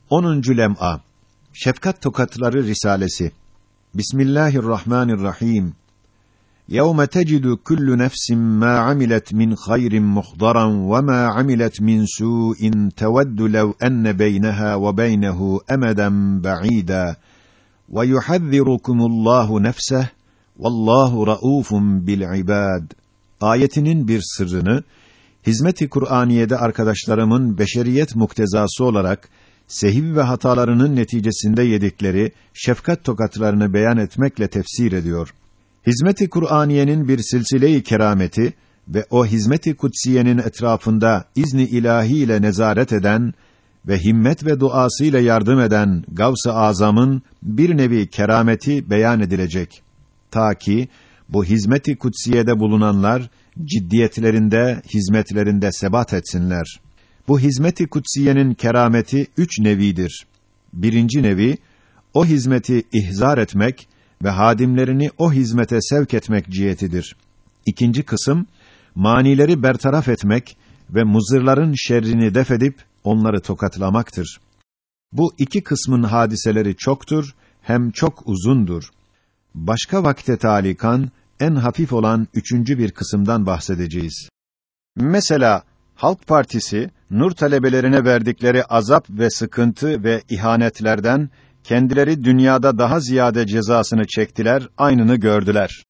10. lem'a Şefkat Tokatları Risalesi. Bismillahirrahmanirrahim. يَوْمَ تَجِدُ كُلُّ نَفْسٍ مَا عَمِلَتْ مِنْ خَيْرٍ مُحْضَرًا وَمَا عَمِلَتْ مِنْ سُوءٍ تَوَدُّ لَوْ أَنَّ بَيْنَهَا وَبَيْنَهُ أَمَدًا بَعِيدًا وَيُحَذِّرُكُمُ اللّٰهُ نَفْسَهُ وَاللّٰهُ رَءُوفٌ بِالْعِبَادِ. Ayetinin bir sırrını, Hizmet-i Kur'aniye'de arkadaşlarımın beşeriyet muktezası olarak, sehiv ve hatalarının neticesinde yedikleri şefkat tokatlarını beyan etmekle tefsir ediyor. Hizmet-i Kur'aniyenin bir silsile-i kerameti ve o hizmet-i kutsiyenin etrafında izni ilahi ile nezaret eden ve himmet ve duasıyla yardım eden Gavs-ı Azam'ın bir nevi kerameti beyan edilecek. Ta ki bu hizmet-i kutsiyede bulunanlar ciddiyetlerinde, hizmetlerinde sebat etsinler. Bu hizmet-i kutsiyenin kerameti 3 nevidir. Birinci nevi, o hizmeti ihzar etmek ve hadimlerini o hizmete sevk etmek cihetidir. İkinci kısım, manileri bertaraf etmek ve muzırların şerrini defedip onları tokatlamaktır. Bu 2 kısmın hadiseleri çoktur, hem çok uzundur. Başka vakte talikan, en hafif olan 3. bir kısımdan bahsedeceğiz. Mesela, Halk Partisi, Nur talebelerine verdikleri azap ve sıkıntı ve ihanetlerden, kendileri dünyada daha ziyade cezasını çektiler, aynını gördüler.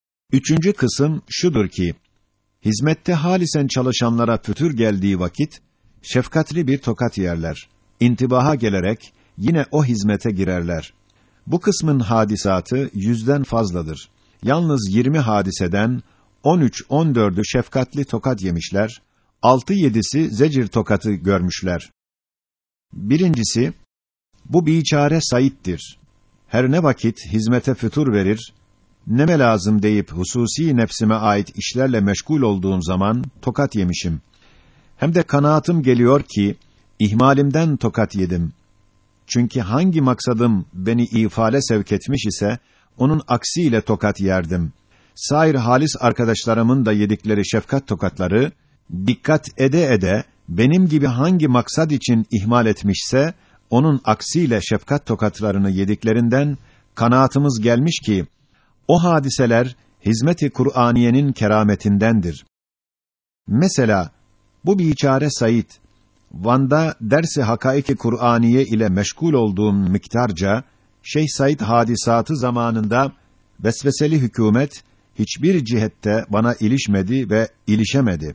3. kısım şudur ki, hizmette halisen çalışanlara fütür geldiği vakit, şefkatli bir tokat yerler. İntibaha gelerek, yine o hizmete girerler. Bu kısmın hadisatı 100'den fazladır. Yalnız 20 hadiseden, 13-14'ü şefkatli tokat yemişler, 6-7'si zecir tokatı görmüşler. Birincisi, bu biçare Said'dir. Her ne vakit hizmete fütur verir, neme lazım deyip hususi nefsime ait işlerle meşgul olduğum zaman tokat yemişim. Hem de kanaatim geliyor ki, ihmalimden tokat yedim. Çünkü hangi maksadım beni ifale sevk etmiş ise, onun aksiyle tokat yerdim. Sair halis arkadaşlarımın da yedikleri şefkat tokatları, dikkat ede ede, benim gibi hangi maksad için ihmal etmişse, onun aksiyle şefkat tokatlarını yediklerinden, kanaatımız gelmiş ki, o hadiseler, hizmet-i Kur'aniyenin kerametindendir. Mesela, bu biçare Said, Van'da ders-i hakaik-i Kur'aniye ile meşgul olduğum miktarca, Şeyh Said hadisatı zamanında, vesveseli hükûmet, hiçbir cihette bana ilişmedi ve ilişemedi.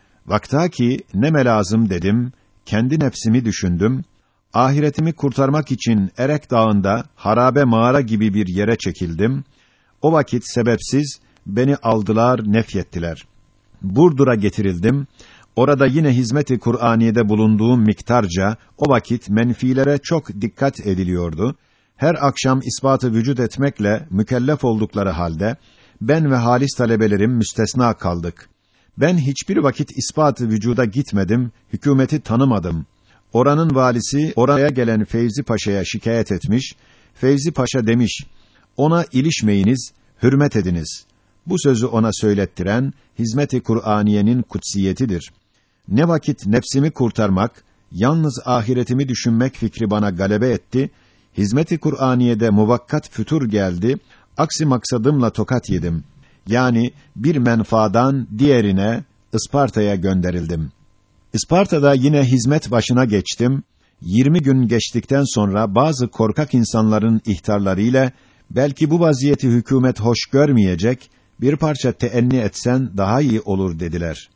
Vaktaki neme lazım dedim, kendi nefsimi düşündüm, ahiretimi kurtarmak için Erek Dağı'nda harabe mağara gibi bir yere çekildim. O vakit sebepsiz beni aldılar, nefyettiler. Burdur'a getirildim. Orada yine hizmet-i Kur'aniye'de bulunduğum miktarca o vakit menfilere çok dikkat ediliyordu. Her akşam ispatı vücut etmekle mükellef oldukları halde ben ve halis talebelerim müstesna kaldık. Ben hiçbir vakit ispatı vücuda gitmedim, hükümeti tanımadım. Oranın valisi oraya gelen Fevzi Paşa'ya şikayet etmiş. Fevzi Paşa demiş: "Ona ilişmeyiniz, hürmet ediniz." Bu sözü ona söylettiren hizmet-i Kur'aniyenin kutsiyetidir. Ne vakit nefsimi kurtarmak, yalnız ahiretimi düşünmek fikri bana galebe etti. Hizmet-i Kur'aniye'de muvakkat fütur geldi. Aksi maksadımla tokat yedim. Yani bir menfaadan diğerine Isparta'ya gönderildim. Isparta'da yine hizmet başına geçtim. 20 gün geçtikten sonra bazı korkak insanların ihtarlarıyla belki bu vaziyeti hükümet hoş görmeyecek, bir parça teenni etsen daha iyi olur dediler.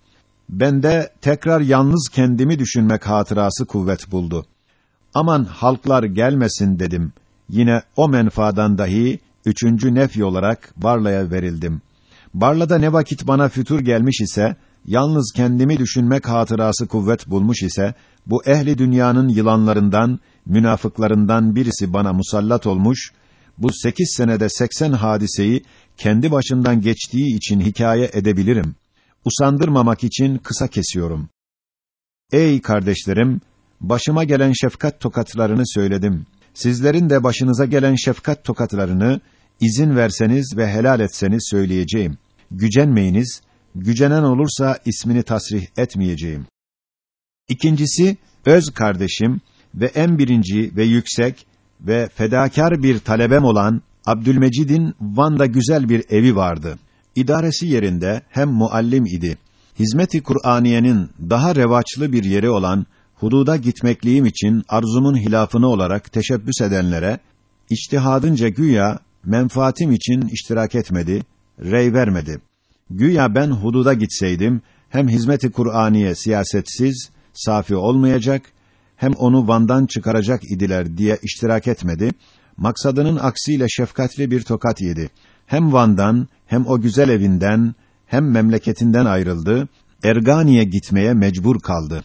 Bende tekrar yalnız kendimi düşünmek hatırası kuvvet buldu. Aman halklar gelmesin dedim. Yine o menfaadan dahi 3. nefy olarak Barla'ya verildim. Barla'da ne vakit bana fütur gelmiş ise, yalnız kendimi düşünmek hatırası kuvvet bulmuş ise, bu ehli dünyanın yılanlarından, münafıklarından birisi bana musallat olmuş, bu 8 senede 80 hadiseyi kendi başından geçtiği için hikaye edebilirim. Usandırmamak için kısa kesiyorum. Ey kardeşlerim, başıma gelen şefkat tokatlarını söyledim. Sizlerin de başınıza gelen şefkat tokatlarını, izin verseniz ve helal etseniz söyleyeceğim. Gücenmeyiniz, gücenen olursa ismini tasrih etmeyeceğim. İkincisi, öz kardeşim, ve en birinci ve yüksek ve fedakar bir talebem olan Abdülmecid'in Van'da güzel bir evi vardı. İdaresi yerinde hem muallim idi. Hizmet-i Kur'aniyenin daha revaçlı bir yeri olan hududa gitmekliğim için arzumun hilafını olarak teşebbüs edenlere içtihadınca güya menfaatim için iştirak etmedi, rey vermedi. Güya ben hududa gitseydim hem hizmet-i Kur'aniye siyasetsiz, safi olmayacak, hem onu Van'dan çıkaracak idiler diye iştirak etmedi. Maksadının aksiyle şefkatli bir tokat yedi. Hem Van'dan, hem o güzel evinden, hem memleketinden ayrıldı. Ergani'ye gitmeye mecbur kaldı.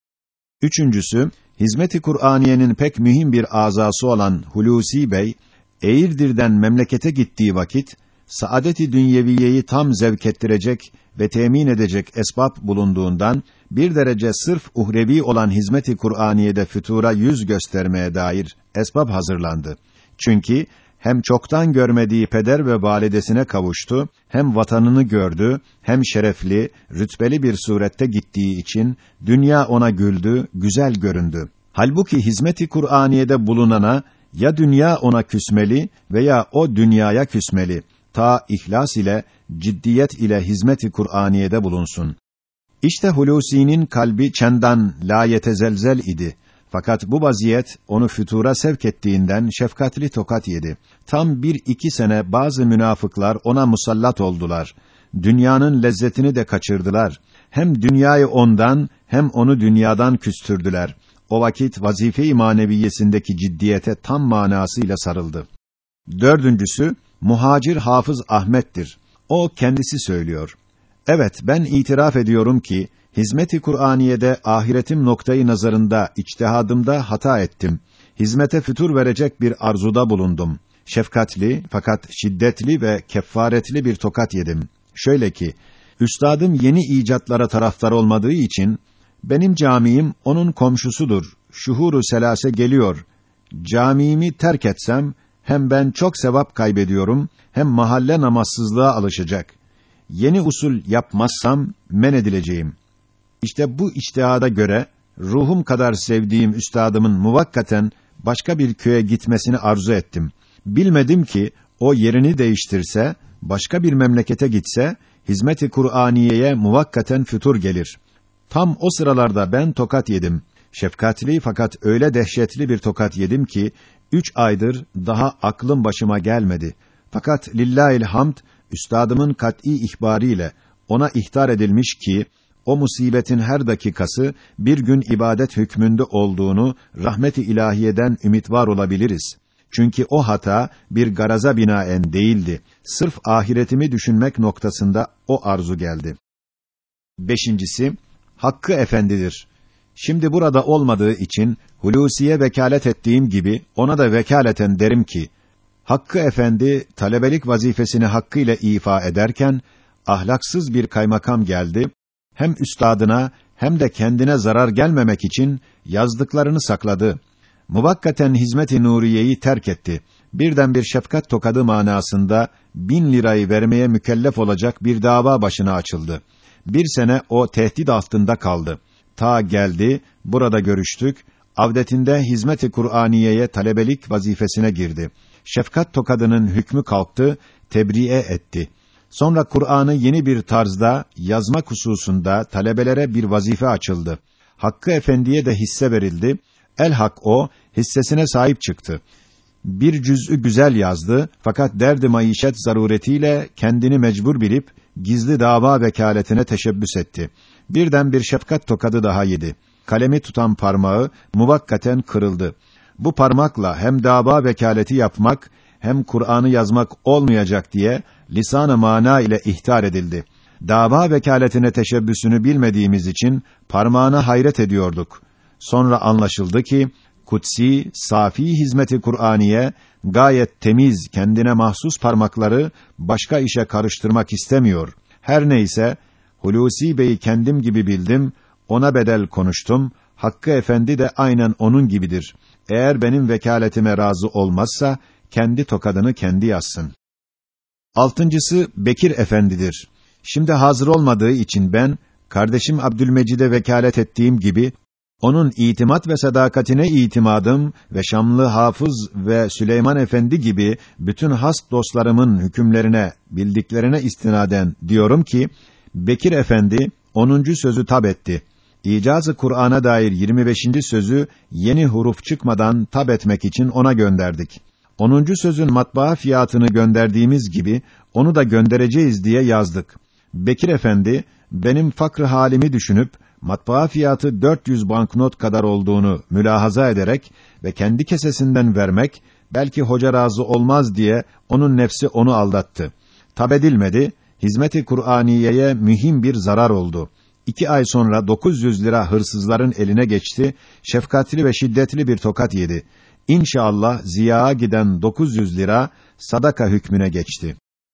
Üçüncüsü, hizmet-i Kur'aniyenin pek mühim bir azası olan Hulusi Bey, Eğirdir'den memlekete gittiği vakit, saadet-i dünyeviyeyi tam zevk ettirecek ve temin edecek esbab bulunduğundan, bir derece sırf uhrevi olan hizmet-i Kur'aniye'de fütura yüz göstermeye dair esbab hazırlandı. Çünkü hem çoktan görmediği peder ve validesine kavuştu, hem vatanını gördü, hem şerefli, rütbeli bir surette gittiği için dünya ona güldü, güzel göründü. Halbuki hizmet-i Kur'aniye'de bulunana ya dünya ona küsmeli veya o dünyaya küsmeli. Ta ihlas ile, ciddiyet ile hizmet-i Kur'aniye'de bulunsun. İşte Hulusi'nin kalbi çendan la yetezelzel idi. Fakat bu vaziyet onu fütura sevk ettiğinden şefkatli tokat yedi. Tam 1-2 sene bazı münafıklar ona musallat oldular. Dünyanın lezzetini de kaçırdılar. Hem dünyayı ondan, hem onu dünyadan küstürdüler. O vakit vazife-i maneviyesindeki ciddiyete tam manasıyla sarıldı. Dördüncüsü, Muhacir Hafız Ahmet'tir. O kendisi söylüyor. Evet, ben itiraf ediyorum ki, hizmet-i Kur'aniye'de ahiretim noktayı nazarında, içtihadımda hata ettim. Hizmete fütur verecek bir arzuda bulundum. Şefkatli, fakat şiddetli ve keffaretli bir tokat yedim. Şöyle ki, üstadım yeni icatlara taraftar olmadığı için, benim camim onun komşusudur. Şuhuru selase geliyor. Camimi terk etsem, hem ben çok sevap kaybediyorum, hem mahalle namazsızlığa alışacak. Yeni usul yapmazsam men edileceğim. İşte bu içtihada göre ruhum kadar sevdiğim üstadımın muvakkaten başka bir köye gitmesini arzu ettim. Bilmedim ki o yerini değiştirse, başka bir memlekete gitse hizmet-i Kur'aniye'ye muvakkaten fütur gelir. Tam o sıralarda ben tokat yedim. Şefkatli fakat öyle dehşetli bir tokat yedim ki 3 aydır daha aklım başıma gelmedi. Fakat lillahil hamd, üstadımın kat'î ihbariyle ona ihtar edilmiş ki o musibetin her dakikası bir gün ibadet hükmünde olduğunu rahmet-i ilahiyeden ümitvar olabiliriz. Çünkü o hata bir garaza binaen değildi. Sırf ahiretimi düşünmek noktasında o arzu geldi. Beşincisi, Hakkı Efendidir. Şimdi burada olmadığı için Hulusi'ye vekalet ettiğim gibi ona da vekaleten derim ki, Hakkı Efendi talebelik vazifesini hakkıyla ifa ederken ahlaksız bir kaymakam geldi. Hem üstadına hem de kendine zarar gelmemek için yazdıklarını sakladı. Muvakkaten hizmet-i nuriyeyi terk etti. Birden bir şefkat tokadı manasında 1000 lirayı vermeye mükellef olacak bir dava başına açıldı. 1 sene o tehdit altında kaldı. Ta geldi, burada görüştük. Avdetinde hizmet-i Kur'aniye'ye talebelik vazifesine girdi. Şefkat tokadının hükmü kalktı, tebriye etti. Sonra Kur'an'ı yeni bir tarzda yazmak hususunda talebelere bir vazife açıldı. Hakkı Efendi'ye de hisse verildi. Elhak o hissesine sahip çıktı. Bir cüz'ü güzel yazdı fakat derdi maişet zaruretiyle kendini mecbur bilip gizli dava vekaletine teşebbüs etti. Birden bir şefkat tokadı daha yedi. Kalemi tutan parmağı muvakkaten kırıldı. Bu parmakla hem dava vekaleti yapmak hem Kur'an'ı yazmak olmayacak diye lisan-ı mana ile ihtar edildi. Dava vekaletine teşebbüsünü bilmediğimiz için parmağına hayret ediyorduk. Sonra anlaşıldı ki kutsi, safi hizmet-i Kur'aniye gayet temiz, kendine mahsus parmakları başka işe karıştırmak istemiyor. Her neyse, Hulusi Bey'i kendim gibi bildim, ona bedel konuştum. Hakkı Efendi de aynen onun gibidir. Eğer benim vekaletime razı olmazsa kendi tokadını kendi yazsın. Altıncısı Bekir Efendidir. Şimdi hazır olmadığı için ben kardeşim Abdülmecid'e vekalet ettiğim gibi Onun itimat ve sadakatine itimadım ve Şamlı Hafız ve Süleyman Efendi gibi bütün has dostlarımın hükümlerine, bildiklerine istinaden diyorum ki, Bekir Efendi 10. sözü tab etti. İcaz-ı Kur'an'a dair 25. sözü yeni huruf çıkmadan tab etmek için ona gönderdik. 10. sözün matbaa fiyatını gönderdiğimiz gibi onu da göndereceğiz diye yazdık. Bekir Efendi benim fakr halimi düşünüp matbaa fiyatı 400 banknot kadar olduğunu mülahaza ederek ve kendi kesesinden vermek belki hoca razı olmaz diye onun nefsi onu aldattı. Tab edilmedi. Hizmet-i Kur'aniye'ye mühim bir zarar oldu. 2 ay sonra 900 lira hırsızların eline geçti, şefkatli ve şiddetli bir tokat yedi. İnşallah ziyaya giden 900 lira sadaka hükmüne geçti.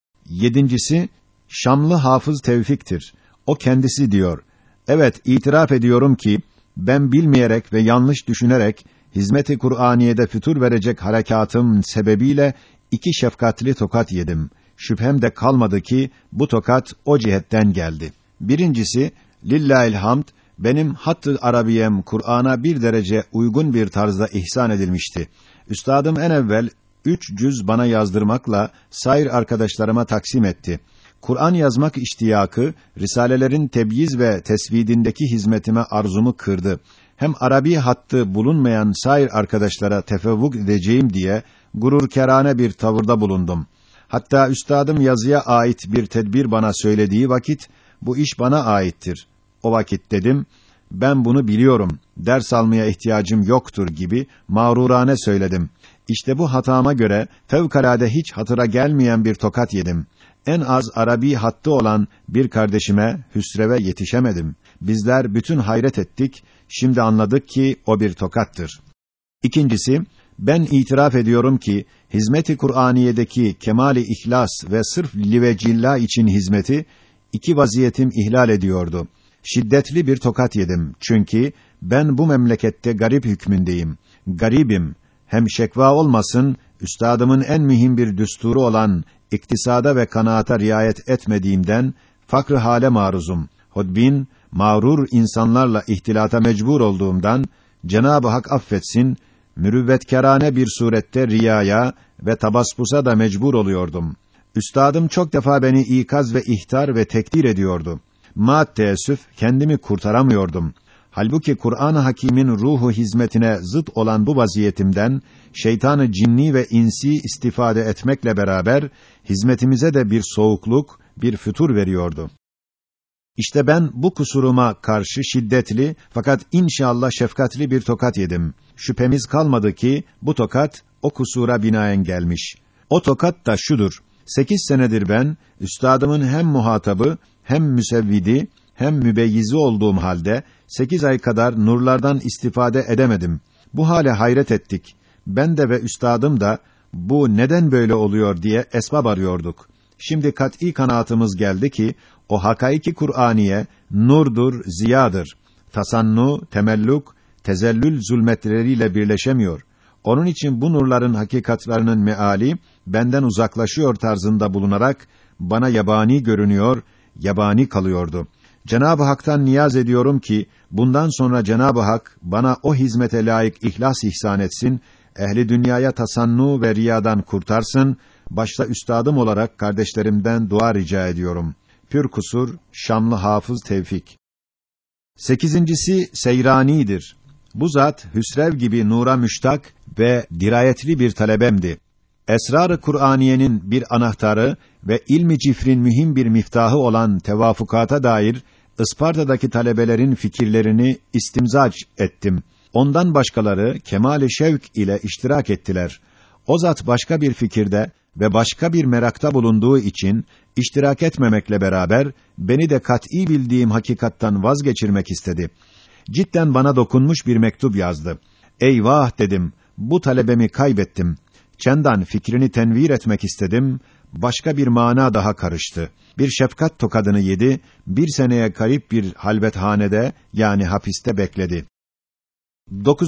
7. Şamlı Hafız Tevfik'tir. O kendisi diyor, evet itiraf ediyorum ki, ben bilmeyerek ve yanlış düşünerek, Hizmet-i Kur'aniye'de fütur verecek harekatım sebebiyle 2 şefkatli tokat yedim. Şüphem de kalmadı ki, bu tokat o cihetten geldi. Birincisi, lillahilhamd, benim hattı arabiyem Kur'an'a bir derece uygun bir tarzda ihsan edilmişti. Üstadım en evvel 3 cüz bana yazdırmakla sair arkadaşlarıma taksim etti. Kur'an yazmak iştiyakı, risalelerin tebyiz ve tesvidindeki hizmetime arzumu kırdı. Hem Arabi hattı bulunmayan sair arkadaşlara tefevvuk edeceğim diye gururkerane bir tavırda bulundum. Hatta üstadım yazıya ait bir tedbir bana söylediği vakit, bu iş bana aittir. O vakit dedim, ben bunu biliyorum, ders almaya ihtiyacım yoktur gibi mağrurane söyledim. İşte bu hatama göre fevkalade hiç hatıra gelmeyen bir tokat yedim. En az Arabi hattı olan bir kardeşime, Hüsrev'e yetişemedim. Bizler bütün hayret ettik, şimdi anladık ki o bir tokattır. İkincisi, ben itiraf ediyorum ki, Hizmet-i Kur'aniye'deki kemâl-i ihlas ve sırf livecillah için hizmeti, 2 vaziyetim ihlal ediyordu. Şiddetli bir tokat yedim. Çünkü ben bu memlekette garip hükmündeyim. Garibim. Hem şekva olmasın, üstadımın en mühim bir düsturu olan iktisada ve kanaata riayet etmediğimden fakr hale maruzum. Hodbin, mağrur insanlarla ihtilata mecbur olduğumdan Cenab-ı Hak affetsin, mürüvvetkerane bir surette riyaya ve tabaspusa da mecbur oluyordum. Üstadım çok defa beni ikaz ve ihtar ve tekdir ediyordu. Teessüf kendimi kurtaramıyordum. Halbuki Kur'an-ı Hakîm'in ruhu hizmetine zıt olan bu vaziyetimden şeytanı cinni ve insi istifade etmekle beraber hizmetimize de bir soğukluk, bir fütur veriyordu. İşte ben bu kusuruma karşı şiddetli fakat inşallah şefkatli bir tokat yedim. Şüphemiz kalmadı ki bu tokat o kusura binaen gelmiş. O tokat da şudur: 8 senedir ben üstadımın hem muhatabı, hem müsevvidi, hem mübeyyizi olduğum halde 8 ay kadar nurlardan istifade edemedim. Bu hale hayret ettik. Ben de ve üstadım da bu neden böyle oluyor diye esbab arıyorduk. Şimdi kat'î kanaatımız geldi ki o hakaiki Kur'aniye nurdur, ziyadır. Tasannu, temelluk, tezellül zulmetleriyle birleşemiyor. Onun için bu nurların hakikatlarının meali benden uzaklaşıyor tarzında bulunarak bana yabani görünüyor, yabani kalıyordu. Cenab-ı Hak'tan niyaz ediyorum ki bundan sonra Cenab-ı Hak bana o hizmete layık ihlas ihsan etsin, ehli dünyaya tasannu ve riyadan kurtarsın, başta üstadım olarak kardeşlerimden dua rica ediyorum. Pür kusur Şamlı Hafız Tevfik. 8. Seyrani'dir. Bu zat Hüsrev gibi nura müştak ve dirayetli bir talebemdi. Esrar-ı Kur'aniyenin bir anahtarı ve ilmi cifrin mühim bir miftahı olan tevafukata dair Isparta'daki talebelerin fikirlerini istimzac ettim. Ondan başkaları kemâl-i şevk ile iştirak ettiler. O zat başka bir fikirde ve başka bir merakta bulunduğu için iştirak etmemekle beraber beni de kat'î bildiğim hakikattan vazgeçirmek istedi. Cidden bana dokunmuş bir mektup yazdı. Eyvah dedim, bu talebemi kaybettim. Çendan fikrini tenvir etmek istedim, başka bir mana daha karıştı. Bir şefkat tokadını yedi, 1 seneye garip bir halvethanede yani hapiste bekledi. 9.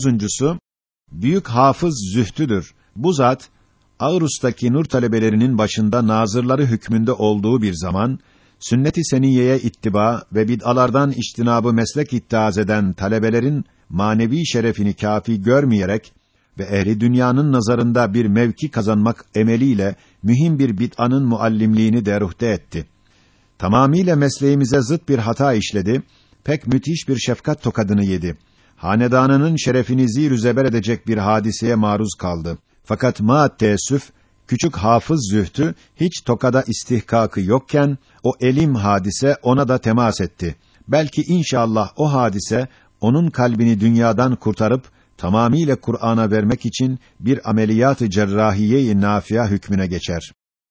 Büyük Hafız Zühtüdür. Bu zat Ağrus'taki nur talebelerinin başında nazırları hükmünde olduğu bir zaman sünnet-i seniyeye ittiba ve bid'alardan içtinabı meslek ittihaz eden talebelerin manevi şerefini kâfi görmeyerek ve ehli dünyanın nazarında bir mevki kazanmak emeliyle mühim bir bid'anın muallimliğini deruhte etti. Tamamiyle mesleğimize zıt bir hata işledi, pek müthiş bir şefkat tokadını yedi. Hanedanının şerefini zir-ü zeber edecek bir hadiseye maruz kaldı. Fakat maat teessüf, küçük Hafız Zühtü hiç tokada istihkakı yokken o elim hadise ona da temas etti. Belki inşallah o hadise onun kalbini dünyadan kurtarıp tamamiyle Kur'an'a vermek için bir ameliyat-ı cerrahiye-i nafia hükmüne geçer.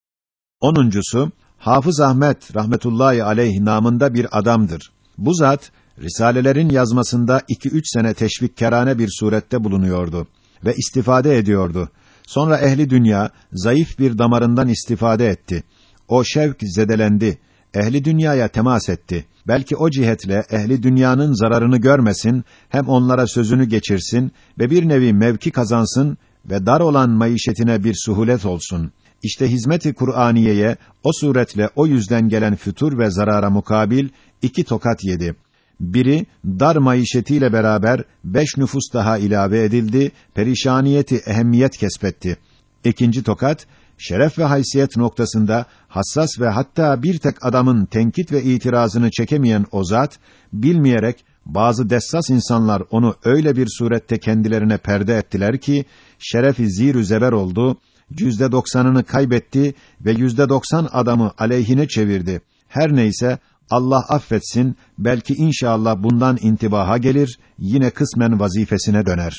10'uncusu Hafız Ahmet rahmetullahi aleyh namında bir adamdır. Bu zat risalelerin yazmasında 2-3 sene teşvikkârane bir surette bulunuyordu ve istifade ediyordu. Sonra ehli dünya zayıf bir damarından istifade etti. O şevk zedelendi. Ehli dünyaya temas etti. Belki o cihetle ehli dünyanın zararını görmesin, hem onlara sözünü geçirsin ve bir nevi mevki kazansın ve dar olan maişetine bir suhulet olsun. İşte hizmet-i Kur'aniyeye o suretle o yüzden gelen fütur ve zarara mukabil 2 tokat yedi. Biri, dar maişetiyle beraber 5 nüfus daha ilave edildi, perişaniyeti ehemmiyet kesbetti. 2. tokat, şeref ve haysiyet noktasında hassas ve hatta bir tek adamın tenkit ve itirazını çekemeyen o zat, bilmeyerek bazı dessas insanlar onu öyle bir surette kendilerine perde ettiler ki, şerefi zir-ü zeber oldu, %90'ını kaybetti ve %90 adamı aleyhine çevirdi. Her neyse, Allah affetsin, belki inşallah bundan intibaha gelir, yine kısmen vazifesine döner.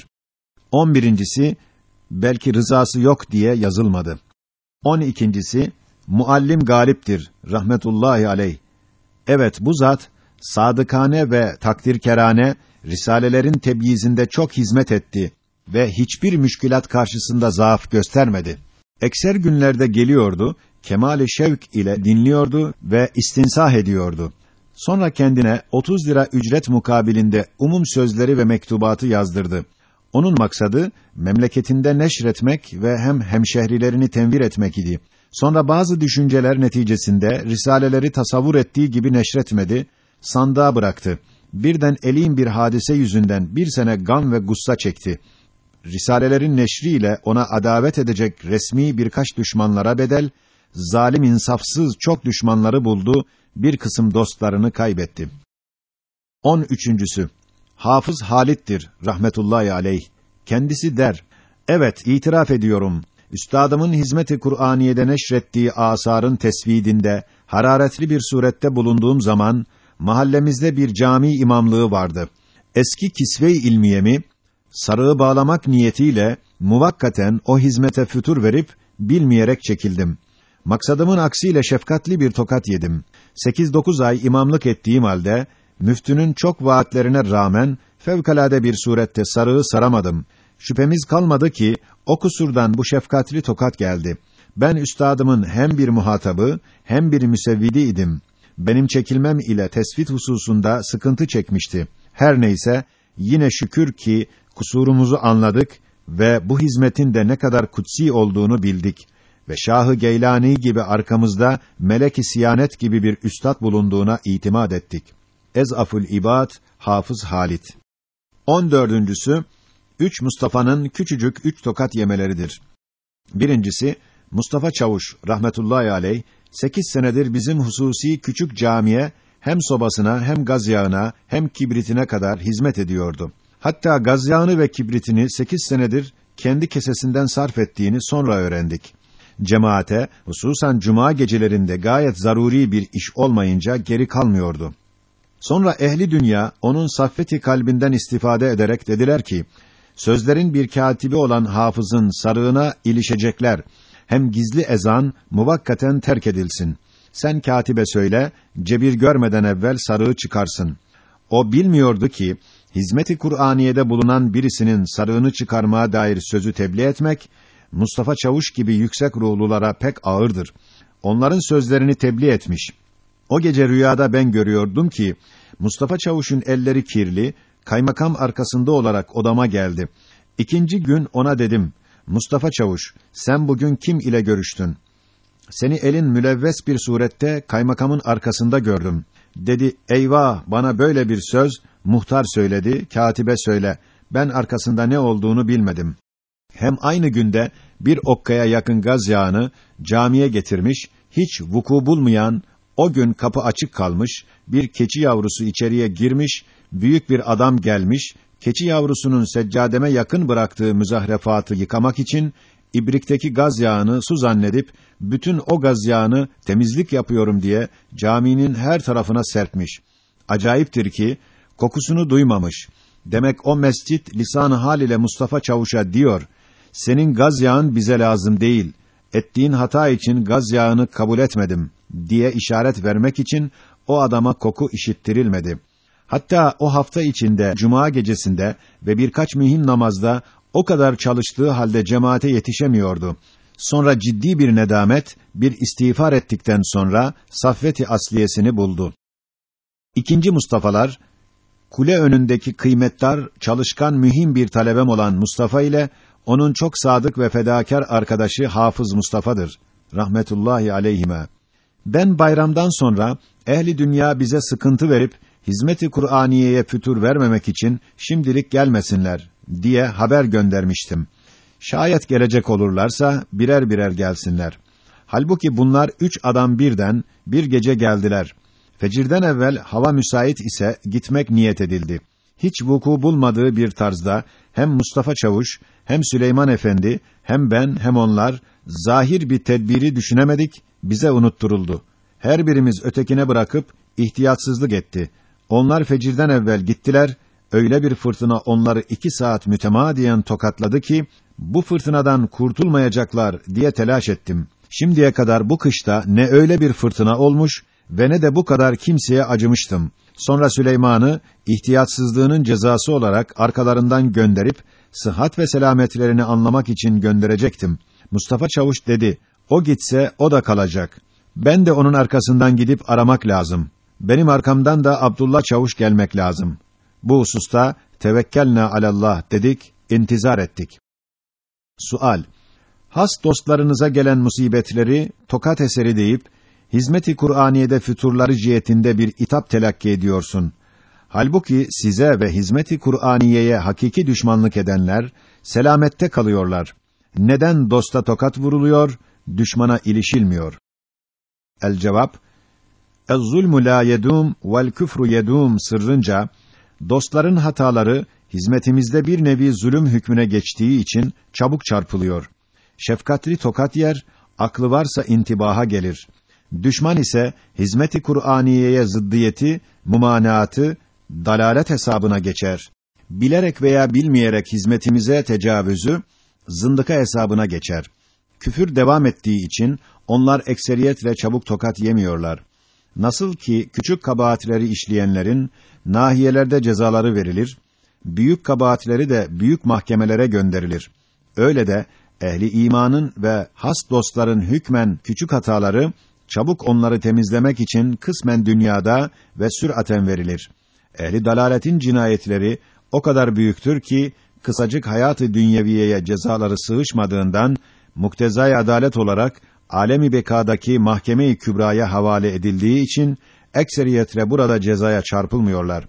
11'incisi, belki rızası yok diye yazılmadı. 12'ncisi, muallim galiptir, rahmetullahi aleyh. Evet, bu zat, sadıkane ve takdirkerane, risalelerin tebyizinde çok hizmet etti ve hiçbir müşkülat karşısında zaaf göstermedi. Ekser günlerde geliyordu, kemal-i şevk ile dinliyordu ve istinsah ediyordu. Sonra kendine 30 lira ücret mukabilinde umum sözleri ve mektubatı yazdırdı. Onun maksadı, memleketinde neşretmek ve hem hemşehrilerini tenvir etmek idi. Sonra bazı düşünceler neticesinde, risaleleri tasavvur ettiği gibi neşretmedi, sandığa bıraktı. Birden elin bir hadise yüzünden 1 sene gam ve gussa çekti. Risalelerin neşriyle ona adavet edecek resmi birkaç düşmanlara bedel, zalim insafsız çok düşmanları buldu, bir kısım dostlarını kaybetti. 13'üncüsü Hafız Halit'tir rahmetullahi aleyh. Kendisi der: evet, itiraf ediyorum. Üstadımın hizmet-i Kur'aniye'de neşrettiği asarın tesvidinde hararetli bir surette bulunduğum zaman mahallemizde bir cami imamlığı vardı. Eski kisve-i ilmiyemi sarığı bağlamak niyetiyle muvakkaten o hizmete fütur verip bilmeyerek çekildim. Maksadımın aksiyle şefkatli bir tokat yedim. 8-9 ay imamlık ettiğim halde müftünün çok vaatlerine rağmen fevkalade bir surette sarığı saramadım. Şüphemiz kalmadı ki o kusurdan bu şefkatli tokat geldi. Ben üstadımın hem bir muhatabı hem bir müsevvidi idim. Benim çekilmem ile tesvit hususunda sıkıntı çekmişti. Her neyse, yine şükür ki kusurumuzu anladık ve bu hizmetin de ne kadar kutsi olduğunu bildik. Ve Şah-ı Geylani gibi arkamızda melek-i siyanet gibi bir üstad bulunduğuna itimat ettik. Ezaful İbad, Hafız Halit. 14'üncüsü, 3 Mustafa'nın küçücük 3 tokat yemeleridir. Birincisi, Mustafa Çavuş rahmetullahi aleyh 8 senedir bizim hususi küçük camiye hem sobasına hem gaz yağına hem kibritine kadar hizmet ediyordu. Hatta gaz yağını ve kibritini 8 senedir kendi kesesinden sarf ettiğini sonra öğrendik. Cemaate, hususan cuma gecelerinde gayet zaruri bir iş olmayınca geri kalmıyordu. Sonra ehli dünya onun saffeti kalbinden istifade ederek dediler ki, sözlerin bir katibi olan hafızın sarığına ilişecekler. Hem gizli ezan muvakkaten terk edilsin. Sen katibe söyle, cebir görmeden evvel sarığı çıkarsın. O bilmiyordu ki, hizmet-i Kur'aniye'de bulunan birisinin sarığını çıkarmaya dair sözü tebliğ etmek, Mustafa Çavuş gibi yüksek ruhlulara pek ağırdır. Onların sözlerini tebliğ etmiş. O gece rüyada ben görüyordum ki, Mustafa Çavuş'un elleri kirli, kaymakam arkasında olarak odama geldi. 2. gün ona dedim, Mustafa Çavuş, sen bugün kim ile görüştün? Seni elin mülevves bir surette kaymakamın arkasında gördüm. Dedi, eyvah, bana böyle bir söz muhtar söyledi, katibe söyle. Ben arkasında ne olduğunu bilmedim. Hem aynı günde bir okkaya yakın gaz yağını camiye getirmiş, hiç vuku bulmayan, o gün kapı açık kalmış, bir keçi yavrusu içeriye girmiş, büyük bir adam gelmiş, keçi yavrusunun seccademe yakın bıraktığı müzahrefatı yıkamak için, ibrikteki gaz yağını su zannedip, bütün o gaz yağını temizlik yapıyorum diye caminin her tarafına serpmiş. Acayiptir ki, kokusunu duymamış. Demek o mescit lisan-ı hal ile Mustafa Çavuş'a diyor, senin gaz yağın bize lazım değil, ettiğin hata için gaz yağını kabul etmedim diye işaret vermek için o adama koku işittirilmedi. Hatta o hafta içinde, cuma gecesinde ve birkaç mühim namazda o kadar çalıştığı halde cemaate yetişemiyordu. Sonra ciddi bir nedamet, bir istiğfar ettikten sonra saffet-i asliyesini buldu. İkinci Mustafa'lar, kule önündeki kıymetdar, çalışkan mühim bir talebem olan Mustafa ile onun çok sadık ve fedakar arkadaşı Hafız Mustafa'dır. Rahmetullahi aleyhime. Ben bayramdan sonra ehli dünya bize sıkıntı verip hizmet-i Kur'aniye'ye fütur vermemek için şimdilik gelmesinler diye haber göndermiştim. Şayet gelecek olurlarsa birer birer gelsinler. Halbuki bunlar 3 adam birden bir gece geldiler. Fecirden evvel hava müsait ise gitmek niyet edildi. Hiç vuku bulmadığı bir tarzda hem Mustafa Çavuş, hem Süleyman Efendi, hem ben, hem onlar zahir bir tedbiri düşünemedik, bize unutturuldu. Her birimiz ötekine bırakıp ihtiyatsızlık etti. Onlar fecirden evvel gittiler, öyle bir fırtına onları 2 saat mütemadiyen tokatladı ki, bu fırtınadan kurtulmayacaklar diye telaş ettim. Şimdiye kadar bu kışta ne öyle bir fırtına olmuş ve ne de bu kadar kimseye acımıştım. Sonra Süleyman'ı ihtiyatsızlığının cezası olarak arkalarından gönderip sıhhat ve selametlerini anlamak için gönderecektim. Mustafa Çavuş dedi, o gitse o da kalacak. Ben de onun arkasından gidip aramak lazım. Benim arkamdan da Abdullah Çavuş gelmek lazım. Bu hususta tevekkelna alallah dedik, intizar ettik. Sual: has dostlarınıza gelen musibetleri tokat eseri deyip hizmet-i Kur'aniye'de füturları cihetinde bir itap telakki ediyorsun. Halbuki size ve hizmet-i Kur'aniye'ye hakiki düşmanlık edenler selamette kalıyorlar. Neden dosta tokat vuruluyor, düşmana ilişilmiyor? El cevap: "Ez-zulmü la yedûm vel küfrü yedûm" sırrınca dostların hataları hizmetimizde bir nevi zulüm hükmüne geçtiği için çabuk çarpılıyor. Şefkatli tokat yer, aklı varsa intibaha gelir. Düşman ise hizmet-i Kur'aniye'ye zıddiyeti, mumanaatı, dalalet hesabına geçer. Bilerek veya bilmeyerek hizmetimize tecavüzü, zındıka hesabına geçer. Küfür devam ettiği için onlar ekseriyetle çabuk tokat yemiyorlar. Nasıl ki küçük kabahatleri işleyenlerin nahiyelerde cezaları verilir, büyük kabahatleri de büyük mahkemelere gönderilir. Öyle de ehli imanın ve has dostların hükmen küçük hataları çabuk onları temizlemek için kısmen dünyada ve süraten verilir. Ehli dalaletin cinayetleri o kadar büyüktür ki kısacık hayatı dünyeviyeye cezaları sığışmadığından muktezai adalet olarak alemi bekadaki mahkeme-i kübraya havale edildiği için ekseriyetle burada cezaya çarpılmıyorlar.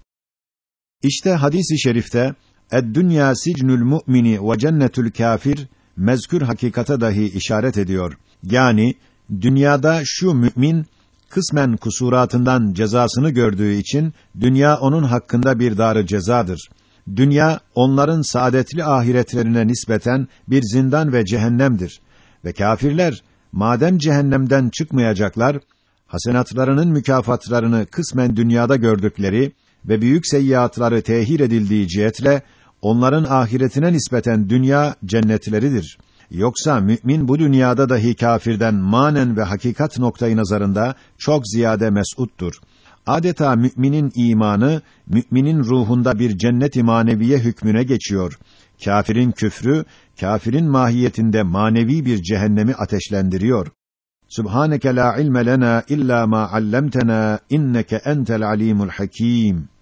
İşte hadis-i şerifte "Ed-dünya sicnül mu'mini ve cennetül kâfir" mezkür hakikate dahi işaret ediyor. Yani dünyada şu mümin kısmen kusuratından cezasını gördüğü için dünya onun hakkında bir dar-ı cezadır. Dünya onların saadetli ahiretlerine nispeten bir zindan ve cehennemdir. Ve kâfirler madem cehennemden çıkmayacaklar, hasenatlarının mükafatlarını kısmen dünyada gördükleri ve büyük seyyiatları tehir edildiği cihetle onların ahiretine nispeten dünya cennetleridir. Yoksa mümin bu dünyada dahi kâfirden manen ve hakikat noktayı nazarında çok ziyade mes'uttur. Adeta müminin imanı, müminin ruhunda bir cennet-i maneviye hükmüne geçiyor. Kâfirin küfrü, kâfirin mahiyetinde manevi bir cehennemi ateşlendiriyor. Subhaneke la ilme lena illa ma allamtena inneke entel alimul hakim.